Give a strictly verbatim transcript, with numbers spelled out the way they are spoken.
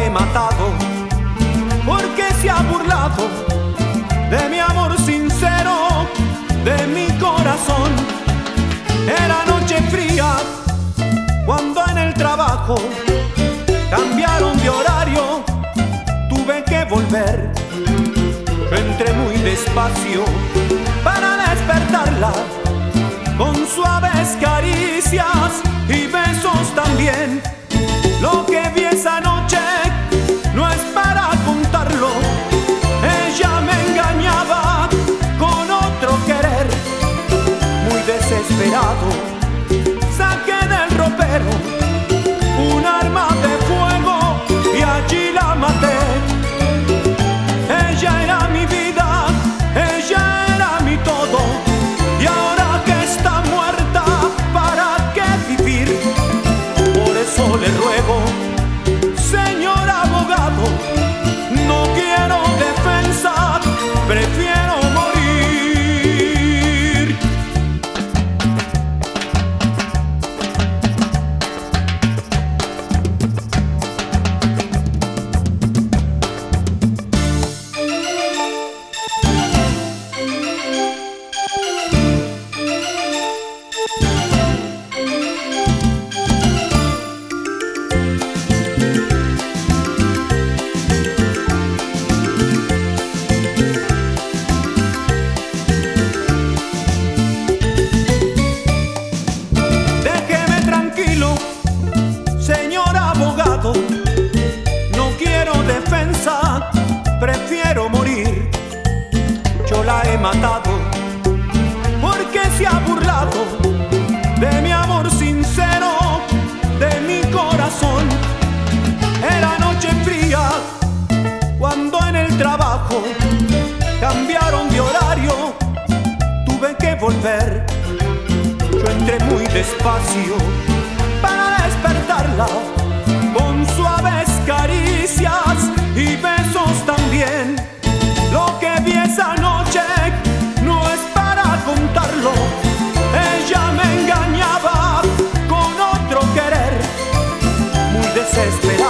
he matado, porque se ha burlado de mi amor sincero, de mi corazón. Era noche fría cuando en el trabajo cambiaron de horario, tuve que volver. Yo entré muy despacio para despertarla, con suaves caricias y besos también. Lo que vi esa noche no es para contarlo. Ella me engañaba con otro querer. Muy desesperado saqué del ropero un arma de fuego y allí la maté. Ella era mi vida, ella era mi todo, y ahora que está muerta, ¿para qué vivir? Por eso le ruego, señor abogado, no quiero defensa, prefiero morir. No quiero defensa, prefiero morir. Yo la he matado porque se ha burlado de mi amor sincero, de mi corazón. Era noche fría cuando en el trabajo cambiaron de horario, tuve que volver. Yo entré muy despacio para despertarla, con suaves caricias y besos también. Lo que vi esa noche no es para contarlo. Ella me engañaba con otro querer. Muy desesperada